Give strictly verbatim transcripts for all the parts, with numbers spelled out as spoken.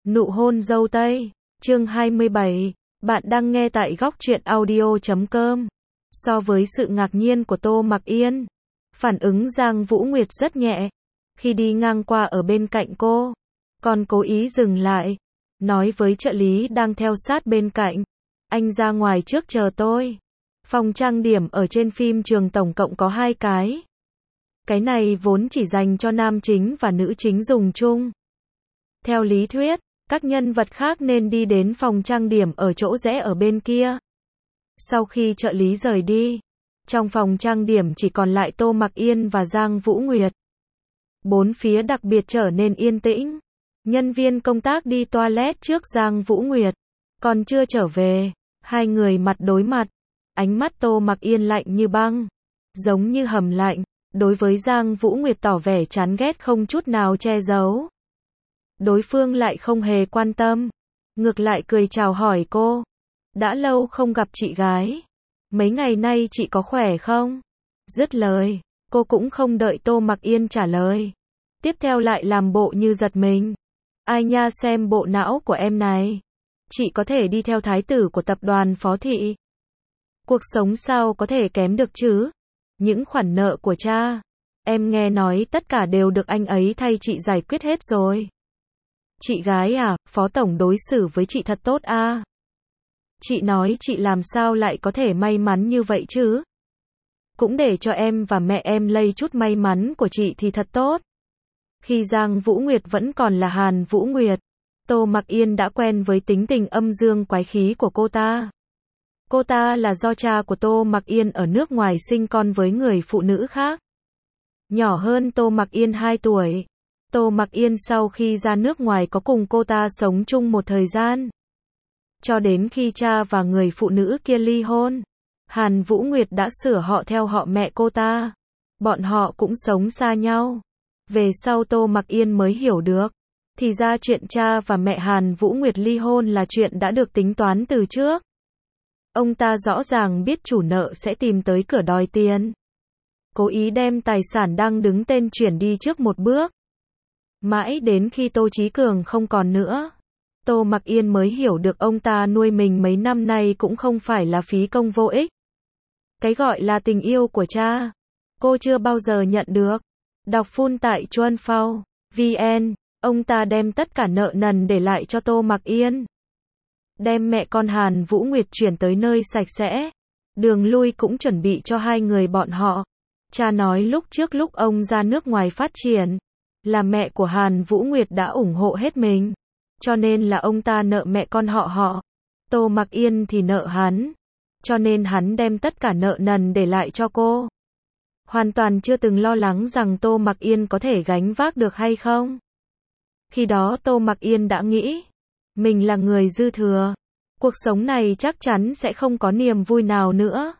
Nụ hôn dâu tây, chương hai mươi bảy, bạn đang nghe tại góc truyện audio chấm com. So với sự ngạc nhiên của Tô Mặc Yên, phản ứng Giang Vũ Nguyệt rất nhẹ. Khi đi ngang qua ở bên cạnh cô, còn cố ý dừng lại, nói với trợ lý đang theo sát bên cạnh, anh ra ngoài trước chờ tôi. Phòng trang điểm ở trên phim trường tổng cộng có hai cái. Cái này vốn chỉ dành cho nam chính và nữ chính dùng chung. Theo lý thuyết, các nhân vật khác nên đi đến phòng trang điểm ở chỗ rẽ ở bên kia. Sau khi trợ lý rời đi, trong phòng trang điểm chỉ còn lại Tô Mặc Yên và Giang Vũ Nguyệt. Bốn phía đặc biệt trở nên yên tĩnh. Nhân viên công tác đi toilet trước Giang Vũ Nguyệt, còn chưa trở về, hai người mặt đối mặt. Ánh mắt Tô Mặc Yên lạnh như băng, giống như hầm lạnh, đối với Giang Vũ Nguyệt tỏ vẻ chán ghét không chút nào che giấu. Đối phương lại không hề quan tâm, ngược lại cười chào hỏi cô. Đã lâu không gặp chị gái, mấy ngày nay chị có khỏe không? Dứt lời, cô cũng không đợi Tô Mặc Yên trả lời. Tiếp theo lại làm bộ như giật mình. Ai nha, xem bộ não của em này. Chị có thể đi theo thái tử của tập đoàn Phó Thị. Cuộc sống sao có thể kém được chứ? Những khoản nợ của cha, em nghe nói tất cả đều được anh ấy thay chị giải quyết hết rồi. Chị gái à, Phó Tổng đối xử với chị thật tốt à? Chị nói chị làm sao lại có thể may mắn như vậy chứ? Cũng để cho em và mẹ em lây chút may mắn của chị thì thật tốt. Khi Giang Vũ Nguyệt vẫn còn là Hàn Vũ Nguyệt, Tô Mặc Yên đã quen với tính tình âm dương quái khí của cô ta. Cô ta là do cha của Tô Mặc Yên ở nước ngoài sinh con với người phụ nữ khác. Nhỏ hơn Tô Mặc Yên hai tuổi. Tô Mặc Yên sau khi ra nước ngoài có cùng cô ta sống chung một thời gian. Cho đến khi cha và người phụ nữ kia ly hôn, Hàn Vũ Nguyệt đã sửa họ theo họ mẹ cô ta. Bọn họ cũng sống xa nhau. Về sau Tô Mặc Yên mới hiểu được, thì ra chuyện cha và mẹ Hàn Vũ Nguyệt ly hôn là chuyện đã được tính toán từ trước. Ông ta rõ ràng biết chủ nợ sẽ tìm tới cửa đòi tiền, cố ý đem tài sản đang đứng tên chuyển đi trước một bước. Mãi đến khi Tô Chí Cường không còn nữa, Tô Mặc Yên mới hiểu được ông ta nuôi mình mấy năm nay cũng không phải là phí công vô ích. Cái gọi là tình yêu của cha, cô chưa bao giờ nhận được. Đọc full tại chuan phao chấm vn, ông ta đem tất cả nợ nần để lại cho Tô Mặc Yên. Đem mẹ con Hàn Vũ Nguyệt chuyển tới nơi sạch sẽ. Đường lui cũng chuẩn bị cho hai người bọn họ. Cha nói lúc trước lúc ông ra nước ngoài phát triển, là mẹ của Hàn Vũ Nguyệt đã ủng hộ hết mình. Cho nên là ông ta nợ mẹ con họ họ. Tô Mặc Yên thì nợ hắn. Cho nên hắn đem tất cả nợ nần để lại cho cô. Hoàn toàn chưa từng lo lắng rằng Tô Mặc Yên có thể gánh vác được hay không. Khi đó Tô Mặc Yên đã nghĩ, mình là người dư thừa. Cuộc sống này chắc chắn sẽ không có niềm vui nào nữa.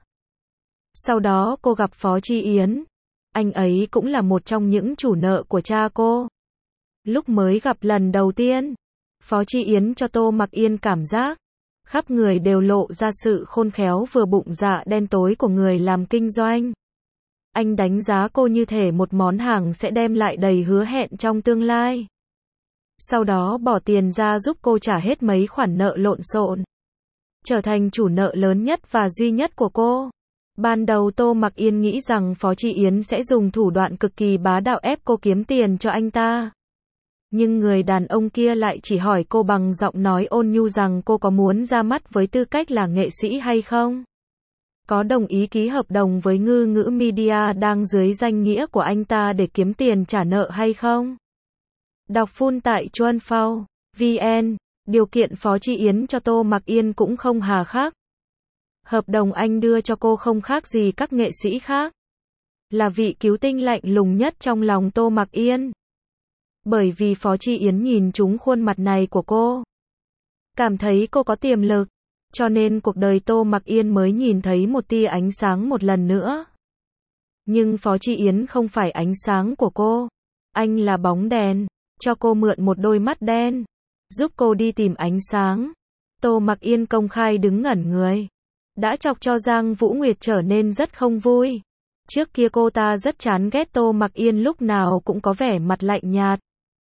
Sau đó cô gặp Phó Chi Yến. Anh ấy cũng là một trong những chủ nợ của cha cô. Lúc mới gặp lần đầu tiên, Phó Chi Yến cho Tô Mặc Yên cảm giác khắp người đều lộ ra sự khôn khéo vừa bụng dạ đen tối của người làm kinh doanh. Anh đánh giá cô như thể một món hàng sẽ đem lại đầy hứa hẹn trong tương lai. Sau đó bỏ tiền ra giúp cô trả hết mấy khoản nợ lộn xộn, trở thành chủ nợ lớn nhất và duy nhất của cô. Ban đầu Tô Mặc Yên nghĩ rằng Phó Chi Yến sẽ dùng thủ đoạn cực kỳ bá đạo ép cô kiếm tiền cho anh ta. Nhưng người đàn ông kia lại chỉ hỏi cô bằng giọng nói ôn nhu rằng cô có muốn ra mắt với tư cách là nghệ sĩ hay không? Có đồng ý ký hợp đồng với Ngư Ngữ Media đang dưới danh nghĩa của anh ta để kiếm tiền trả nợ hay không? Đọc full tại chuan phao chấm vn, điều kiện Phó Chi Yến cho Tô Mặc Yên cũng không hà khắc. Hợp đồng anh đưa cho cô không khác gì các nghệ sĩ khác. Là vị cứu tinh lạnh lùng nhất trong lòng Tô Mặc Yên. Bởi vì Phó Chi Yến nhìn trúng khuôn mặt này của cô, cảm thấy cô có tiềm lực, cho nên cuộc đời Tô Mặc Yên mới nhìn thấy một tia ánh sáng một lần nữa. Nhưng Phó Chi Yến không phải ánh sáng của cô. Anh là bóng đèn, cho cô mượn một đôi mắt đen, giúp cô đi tìm ánh sáng. Tô Mặc Yên công khai đứng ngẩn người, đã chọc cho Giang Vũ Nguyệt trở nên rất không vui. Trước kia cô ta rất chán ghét Tô Mặc Yên lúc nào cũng có vẻ mặt lạnh nhạt.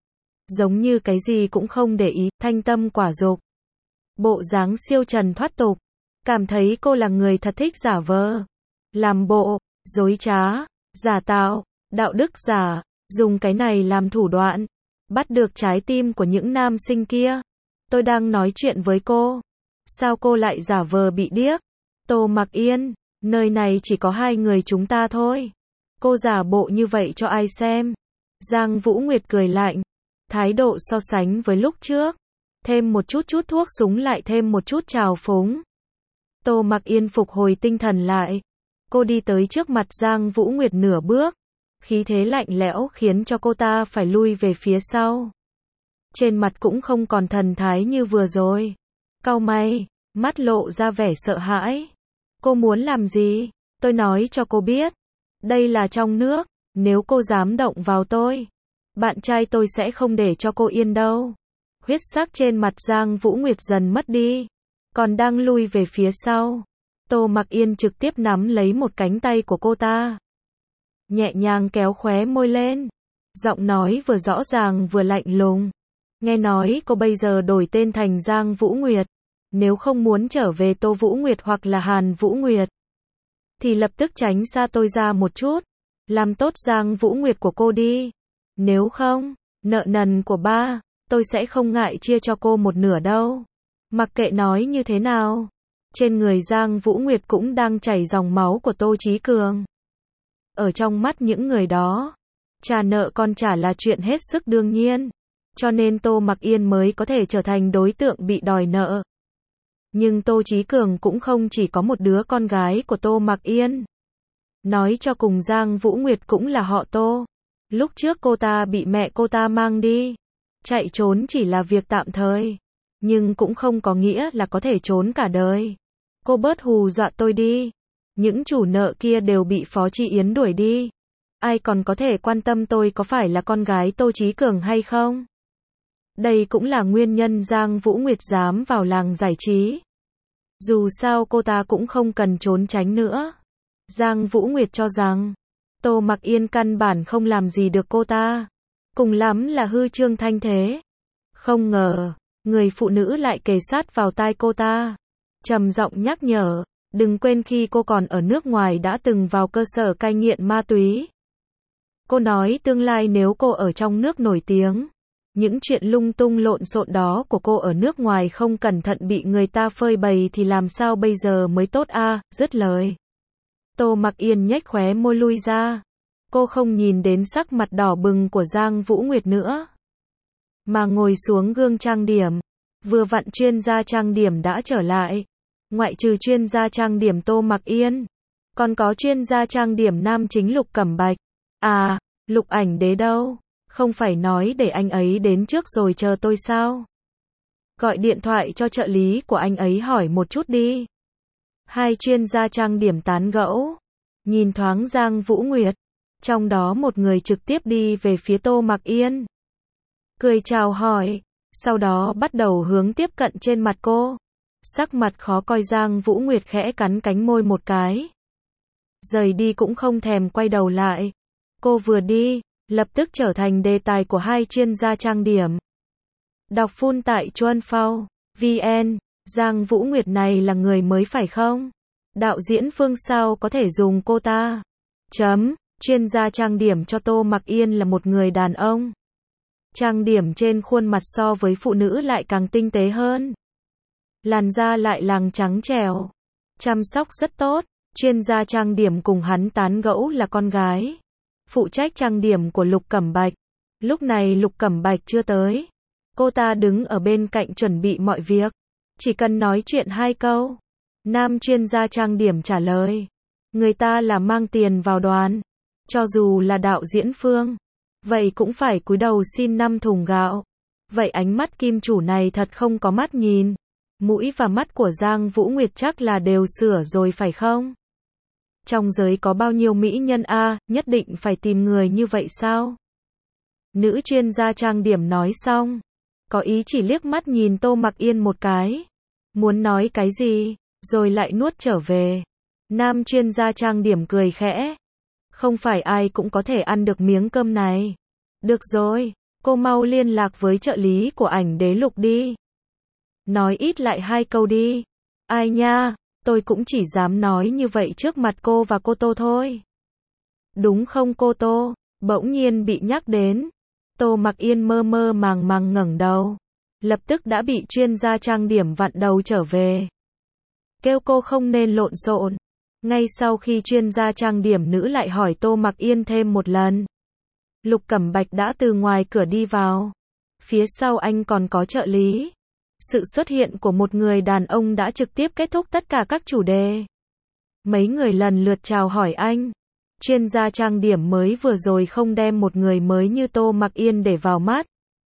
giống như cái gì cũng không để ý, thanh tâm quả dục. Bộ dáng siêu trần thoát tục, cảm thấy cô là người thật thích giả vờ, làm bộ, dối trá, giả tạo, đạo đức giả, dùng cái này làm thủ đoạn, bắt được trái tim của những nam sinh kia. Tôi đang nói chuyện với cô, sao cô lại giả vờ bị điếc? Tô Mặc Yên, nơi này chỉ có hai người chúng ta thôi. Cô giả bộ như vậy cho ai xem? Giang Vũ Nguyệt cười lạnh, thái độ so sánh với lúc trước, thêm một chút chút thuốc súng lại thêm một chút trào phúng. Tô Mặc Yên phục hồi tinh thần lại, cô đi tới trước mặt Giang Vũ Nguyệt nửa bước, khí thế lạnh lẽo khiến cho cô ta phải lui về phía sau. Trên mặt cũng không còn thần thái như vừa rồi, cau mày, mắt lộ ra vẻ sợ hãi. Cô muốn làm gì? Tôi nói cho cô biết, đây là trong nước, nếu cô dám động vào tôi, bạn trai tôi sẽ không để cho cô yên đâu. Huyết sắc trên mặt Giang Vũ Nguyệt dần mất đi, còn đang lui về phía sau. Tô Mặc Yên trực tiếp nắm lấy một cánh tay của cô ta, nhẹ nhàng kéo khóe môi lên, giọng nói vừa rõ ràng vừa lạnh lùng. Nghe nói cô bây giờ đổi tên thành Giang Vũ Nguyệt, nếu không muốn trở về Tô Vũ Nguyệt hoặc là Hàn Vũ Nguyệt, thì lập tức tránh xa tôi ra một chút, làm tốt Giang Vũ Nguyệt của cô đi. Nếu không, nợ nần của ba, tôi sẽ không ngại chia cho cô một nửa đâu. Mặc kệ nói như thế nào, trên người Giang Vũ Nguyệt cũng đang chảy dòng máu của Tô Chí Cường. Ở trong mắt những người đó, trả nợ con trả là chuyện hết sức đương nhiên, cho nên Tô Mặc Yên mới có thể trở thành đối tượng bị đòi nợ. Nhưng Tô Chí Cường cũng không chỉ có một đứa con gái của Tô Mặc Yên. Nói cho cùng Giang Vũ Nguyệt cũng là họ Tô. Lúc trước cô ta bị mẹ cô ta mang đi, chạy trốn chỉ là việc tạm thời, nhưng cũng không có nghĩa là có thể trốn cả đời. Cô bớt hù dọa tôi đi. Những chủ nợ kia đều bị Phó Chi Yến đuổi đi. Ai còn có thể quan tâm tôi có phải là con gái Tô Chí Cường hay không? Đây cũng là nguyên nhân Giang Vũ Nguyệt dám vào làng giải trí. Dù sao cô ta cũng không cần trốn tránh nữa. Giang Vũ Nguyệt cho rằng Tô Mặc Yên căn bản không làm gì được cô ta, cùng lắm là hư trương thanh thế. Không ngờ, người phụ nữ lại kề sát vào tai cô ta, trầm giọng nhắc nhở, đừng quên khi cô còn ở nước ngoài đã từng vào cơ sở cai nghiện ma túy. Cô nói tương lai nếu cô ở trong nước nổi tiếng, những chuyện lung tung lộn xộn đó của cô ở nước ngoài không cẩn thận bị người ta phơi bày thì làm sao bây giờ mới tốt a? À, dứt lời, Tô Mặc Yên nhếch khóe môi lui ra. Cô không nhìn đến sắc mặt đỏ bừng của Giang Vũ Nguyệt nữa, mà ngồi xuống gương trang điểm. Vừa vặn chuyên gia trang điểm đã trở lại. Ngoại trừ chuyên gia trang điểm Tô Mặc Yên, còn có chuyên gia trang điểm nam chính Lục Cẩm Bạch. À, Lục Ảnh Đế đâu? Không phải nói để anh ấy đến trước rồi chờ tôi sao? Gọi điện thoại cho trợ lý của anh ấy hỏi một chút đi. Hai chuyên gia trang điểm tán gẫu, nhìn thoáng Giang Vũ Nguyệt, trong đó một người trực tiếp đi về phía Tô Mặc Yên, cười chào hỏi, sau đó bắt đầu hướng tiếp cận trên mặt cô. Sắc mặt khó coi Giang Vũ Nguyệt khẽ cắn cánh môi một cái, rời đi cũng không thèm quay đầu lại. Cô vừa đi, lập tức trở thành đề tài của hai chuyên gia trang điểm. Đọc full tại chuan phao vn. Giang Vũ Nguyệt này là người mới phải không? Đạo diễn Phương sao có thể dùng cô ta? Chấm, chuyên gia trang điểm cho Tô Mặc Yên là một người đàn ông. Trang điểm trên khuôn mặt so với phụ nữ lại càng tinh tế hơn. Làn da lại làng trắng trẻo, chăm sóc rất tốt. Chuyên gia trang điểm cùng hắn tán gẫu là con gái phụ trách trang điểm của Lục Cẩm Bạch. Lúc này Lục Cẩm Bạch chưa tới, cô ta đứng ở bên cạnh chuẩn bị mọi việc, chỉ cần nói chuyện hai câu. Nam chuyên gia trang điểm trả lời, người ta là mang tiền vào đoàn, cho dù là đạo diễn Phương, vậy cũng phải cúi đầu xin năm thùng gạo. Vậy ánh mắt kim chủ này thật không có mắt nhìn. Mũi và mắt của Giang Vũ Nguyệt chắc là đều sửa rồi phải không? Trong giới có bao nhiêu mỹ nhân a, à, nhất định phải tìm người như vậy sao? Nữ chuyên gia trang điểm nói xong, có ý chỉ liếc mắt nhìn Tô Mặc Yên một cái, muốn nói cái gì, rồi lại nuốt trở về. Nam chuyên gia trang điểm cười khẽ, không phải ai cũng có thể ăn được miếng cơm này. Được rồi, Cô mau liên lạc với trợ lý của ảnh đế Lục đi. Nói ít lại hai câu đi. Ai nha, tôi cũng chỉ dám nói như vậy trước mặt cô và cô Tô thôi. Đúng không cô Tô? Bỗng nhiên bị nhắc đến. Tô Mặc Yên mơ mơ màng màng ngẩng đầu. Lập tức đã bị chuyên gia trang điểm vặn đầu trở về. Kêu cô không nên lộn xộn. Ngay sau khi chuyên gia trang điểm nữ lại hỏi Tô Mặc Yên thêm một lần. Lục Cẩm Bạch đã từ ngoài cửa đi vào. Phía sau anh còn có trợ lý. Sự xuất hiện của một người đàn ông đã trực tiếp kết thúc tất cả các chủ đề. Mấy người lần lượt chào hỏi anh. Chuyên gia trang điểm mới vừa rồi không đem một người mới như Tô Mặc Yên để vào mắt.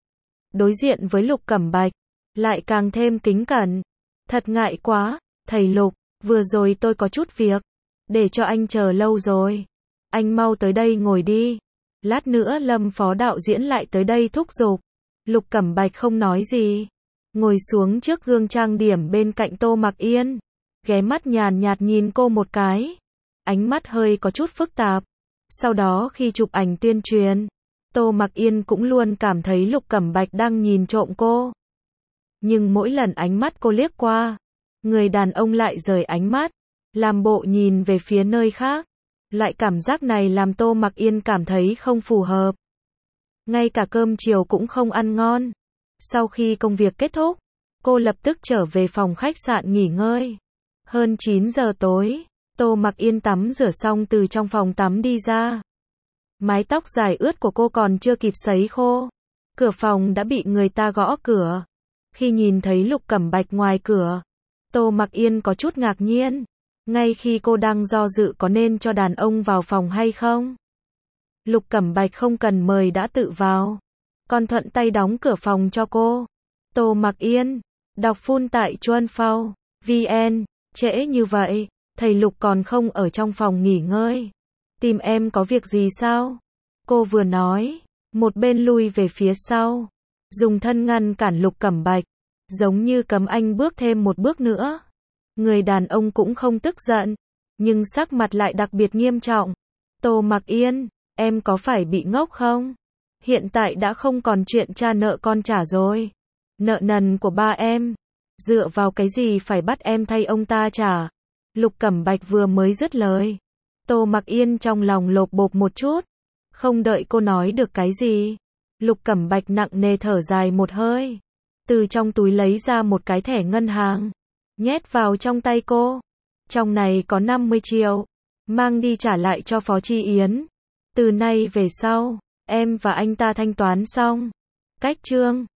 Đối diện với Lục Cẩm Bạch, lại càng thêm kính cẩn. Thật ngại quá, thầy Lục, vừa rồi tôi có chút việc, để cho anh chờ lâu rồi. Anh mau tới đây ngồi đi. Lát nữa Lâm phó đạo diễn lại tới đây thúc giục. Lục Cẩm Bạch không nói gì. Ngồi xuống trước gương trang điểm bên cạnh Tô Mặc Yên. Ghé mắt nhàn nhạt nhìn cô một cái. Ánh mắt hơi có chút phức tạp. Sau đó khi chụp ảnh tuyên truyền, Tô Mặc Yên cũng luôn cảm thấy Lục Cẩm Bạch đang nhìn trộm cô. Nhưng mỗi lần ánh mắt cô liếc qua, người đàn ông lại rời ánh mắt, làm bộ nhìn về phía nơi khác. Loại cảm giác này làm Tô Mặc Yên cảm thấy không phù hợp. Ngay cả cơm chiều cũng không ăn ngon. Sau khi công việc kết thúc, cô lập tức trở về phòng khách sạn nghỉ ngơi. Hơn chín giờ tối, Tô Mặc Yên tắm rửa xong từ trong phòng tắm đi ra. Mái tóc dài ướt của cô còn chưa kịp sấy khô. Cửa phòng đã bị người ta gõ cửa. Khi nhìn thấy Lục Cẩm Bạch ngoài cửa, Tô Mặc Yên có chút ngạc nhiên. Ngay khi cô đang do dự có nên cho đàn ông vào phòng hay không, Lục Cẩm Bạch không cần mời đã tự vào, còn thuận tay đóng cửa phòng cho cô. Tô Mặc Yên, đọc full tại chuan phao vn, trễ như vậy, thầy Lục còn không ở trong phòng nghỉ ngơi. Tìm em có việc gì sao? Cô vừa nói, một bên lui về phía sau, dùng thân ngăn cản Lục Cẩm Bạch, giống như cấm anh bước thêm một bước nữa. Người đàn ông cũng không tức giận, nhưng sắc mặt lại đặc biệt nghiêm trọng. Tô Mặc Yên, em có phải bị ngốc không? Hiện tại đã không còn chuyện cha nợ con trả rồi. Nợ nần của ba em, dựa vào cái gì phải bắt em thay ông ta trả? Lục Cẩm Bạch vừa mới dứt lời, Tô Mặc Yên trong lòng lột bột một chút. Không đợi cô nói được cái gì, Lục Cẩm Bạch nặng nề thở dài một hơi. Từ trong túi lấy ra một cái thẻ ngân hàng, nhét vào trong tay cô. Trong này có năm mươi triệu, mang đi trả lại cho Phó Chi Yến. Từ nay về sau, em và anh ta thanh toán xong. Cách chương